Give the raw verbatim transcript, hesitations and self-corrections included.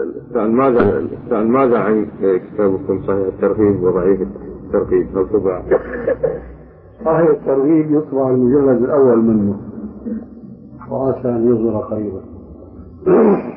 سأل ماذا سأل ماذا عن كتابكم صحيح الترغيب وضعيف الترغيب؟ هل طبع؟ صحيح الترغيب يطبع المجلد الأول منه وعسى أن يصدر قريبا.